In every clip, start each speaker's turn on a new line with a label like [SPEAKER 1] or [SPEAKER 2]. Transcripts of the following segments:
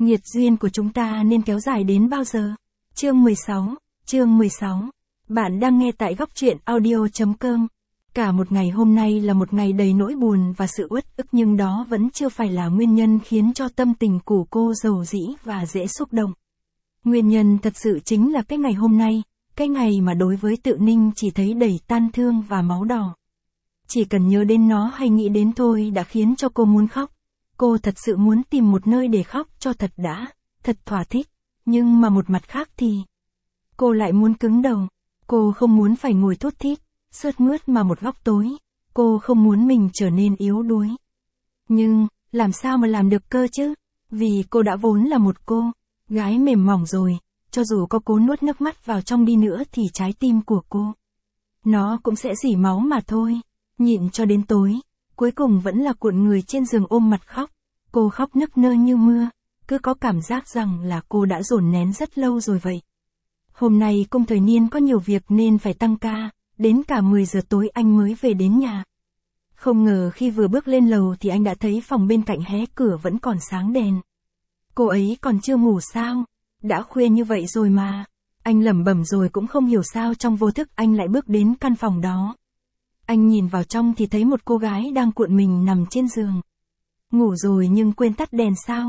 [SPEAKER 1] Nghiệt duyên của chúng ta nên kéo dài đến bao giờ? Chương 16. Bạn đang nghe tại góc truyện audio.com. Cả một ngày hôm nay là một ngày đầy nỗi buồn và sự uất ức, nhưng đó vẫn chưa phải là nguyên nhân khiến cho tâm tình của cô dầu dĩ và dễ xúc động. Nguyên nhân thật sự chính là cái ngày hôm nay, cái ngày mà đối với Tự Ninh chỉ thấy đầy tan thương và máu đỏ. Chỉ cần nhớ đến nó hay nghĩ đến thôi đã khiến cho cô muốn khóc. Cô thật sự muốn tìm một nơi để khóc cho thật thỏa thích, nhưng mà một mặt khác thì cô lại muốn cứng đầu. Cô không muốn phải ngồi thút thít, sướt mướt mà một góc tối. Cô không muốn mình trở nên yếu đuối. Nhưng, làm sao mà làm được cơ chứ? Vì cô đã vốn là một cô gái mềm mỏng rồi, cho dù có cố nuốt nước mắt vào trong đi nữa thì trái tim của cô, nó cũng sẽ rỉ máu mà thôi. Nhịn cho đến tối, cuối cùng vẫn là cuộn người trên giường ôm mặt khóc. Cô khóc nức nơ như mưa, cứ có cảm giác rằng là cô đã dồn nén rất lâu rồi vậy. Hôm nay Cung Thời Niên có nhiều việc nên phải tăng ca, đến cả 10 giờ tối anh mới về đến nhà. Không ngờ khi vừa bước lên lầu thì anh đã thấy phòng bên cạnh hé cửa vẫn còn sáng đèn. Cô ấy còn chưa ngủ sao? Đã khuya như vậy rồi mà. Anh lẩm bẩm rồi cũng không hiểu sao trong vô thức anh lại bước đến căn phòng đó. Anh nhìn vào trong thì thấy một cô gái đang cuộn mình nằm trên giường. Ngủ rồi nhưng quên tắt đèn sao?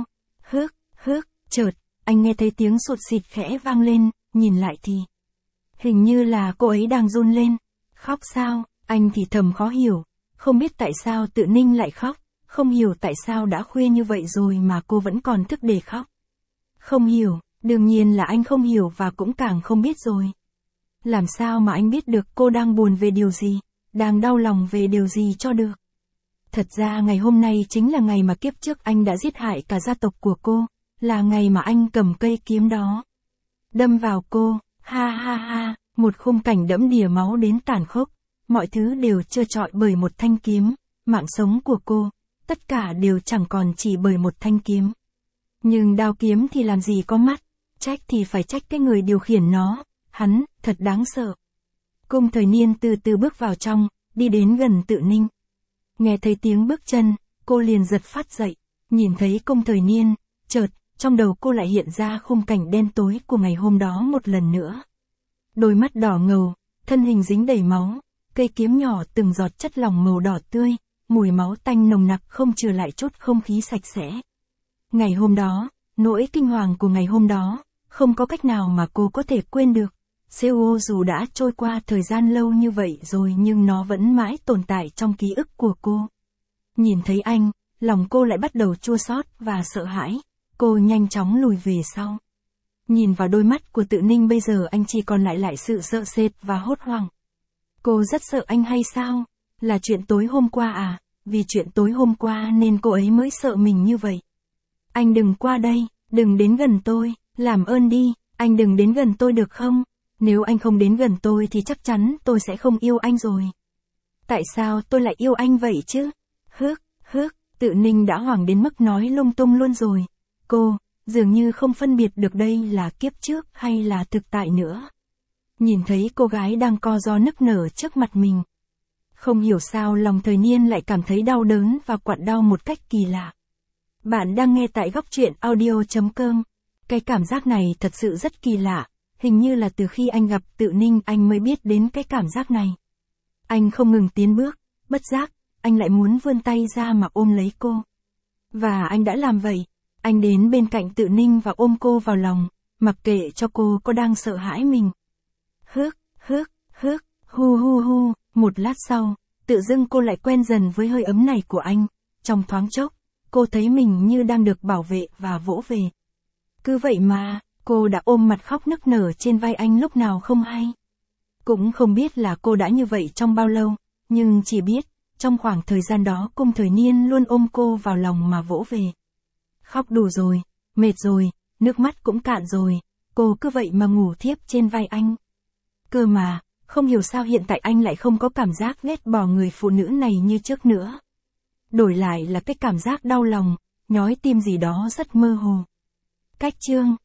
[SPEAKER 1] Chợt, anh nghe thấy tiếng sụt sịt khẽ vang lên, nhìn lại thì hình như là cô ấy đang run lên. Khóc sao? Anh thì thầm khó hiểu, không biết tại sao Tự Ninh lại khóc, không hiểu tại sao đã khuya như vậy rồi mà cô vẫn còn thức để khóc. Không hiểu, đương nhiên là anh không hiểu và cũng càng không biết rồi. Làm sao mà anh biết được cô đang buồn về điều gì, đang đau lòng về điều gì cho được. Thật ra ngày hôm nay chính là ngày mà kiếp trước anh đã giết hại cả gia tộc của cô, là ngày mà anh cầm cây kiếm đó đâm vào cô. Ha, một khung cảnh đẫm đìa máu đến tàn khốc, mọi thứ đều trơ trọi bởi một thanh kiếm, mạng sống của cô, tất cả đều chẳng còn chỉ bởi một thanh kiếm. Nhưng đao kiếm thì làm gì có mắt, trách thì phải trách cái người điều khiển nó, hắn, thật đáng sợ. Cung Thời Niên từ từ bước vào trong, đi đến gần Tự Ninh. Nghe thấy tiếng bước chân, cô liền giật phát dậy, nhìn thấy Cung Thời Niên, chợt, trong đầu cô lại hiện ra khung cảnh đen tối của ngày hôm đó một lần nữa. Đôi mắt đỏ ngầu, thân hình dính đầy máu, cây kiếm nhỏ từng giọt chất lỏng màu đỏ tươi, mùi máu tanh nồng nặc không trừ lại chút không khí sạch sẽ. Ngày hôm đó, nỗi kinh hoàng của ngày hôm đó, không có cách nào mà cô có thể quên được. Seoul dù đã trôi qua thời gian lâu như vậy rồi nhưng nó vẫn mãi tồn tại trong ký ức của cô. Nhìn thấy anh, lòng cô lại bắt đầu chua xót và sợ hãi. Cô nhanh chóng lùi về sau. Nhìn vào đôi mắt của Tự Ninh bây giờ anh chỉ còn lại sự sợ sệt và hốt hoảng. Cô rất sợ anh hay sao? Là chuyện tối hôm qua à? Vì chuyện tối hôm qua nên cô ấy mới sợ mình như vậy. Anh đừng qua đây, đừng đến gần tôi, làm ơn đi, anh đừng đến gần tôi được không? Nếu anh không đến gần tôi thì chắc chắn tôi sẽ không yêu anh rồi. Tại sao tôi lại yêu anh vậy chứ? Tự Ninh đã hoảng đến mức nói lung tung luôn rồi. Cô, dường như không phân biệt được đây là kiếp trước hay là thực tại nữa. Nhìn thấy cô gái đang co ro nức nở trước mặt mình. Không hiểu sao lòng Thời Niên lại cảm thấy đau đớn và quặn đau một cách kỳ lạ. Bạn đang nghe tại góc truyện audio.com. Cái cảm giác này thật sự rất kỳ lạ. Hình như là từ khi anh gặp Tự Ninh anh mới biết đến cái cảm giác này. Anh không ngừng tiến bước, bất giác, anh lại muốn vươn tay ra mà ôm lấy cô. Và anh đã làm vậy. Anh đến bên cạnh Tự Ninh và ôm cô vào lòng, mặc kệ cho cô có đang sợ hãi mình. Hu. Một lát sau, tự dưng cô lại quen dần với hơi ấm này của anh. Trong thoáng chốc, cô thấy mình như đang được bảo vệ và vỗ về. Cứ vậy mà, cô đã ôm mặt khóc nức nở trên vai anh lúc nào không hay. Cũng không biết là cô đã như vậy trong bao lâu, nhưng chỉ biết, trong khoảng thời gian đó Cung Thời Niên luôn ôm cô vào lòng mà vỗ về. Khóc đủ rồi, mệt rồi, nước mắt cũng cạn rồi, cô cứ vậy mà ngủ thiếp trên vai anh. Cơ mà, không hiểu sao hiện tại anh lại không có cảm giác ghét bỏ người phụ nữ này như trước nữa. Đổi lại là cái cảm giác đau lòng, nhói tim gì đó rất mơ hồ. Cách chương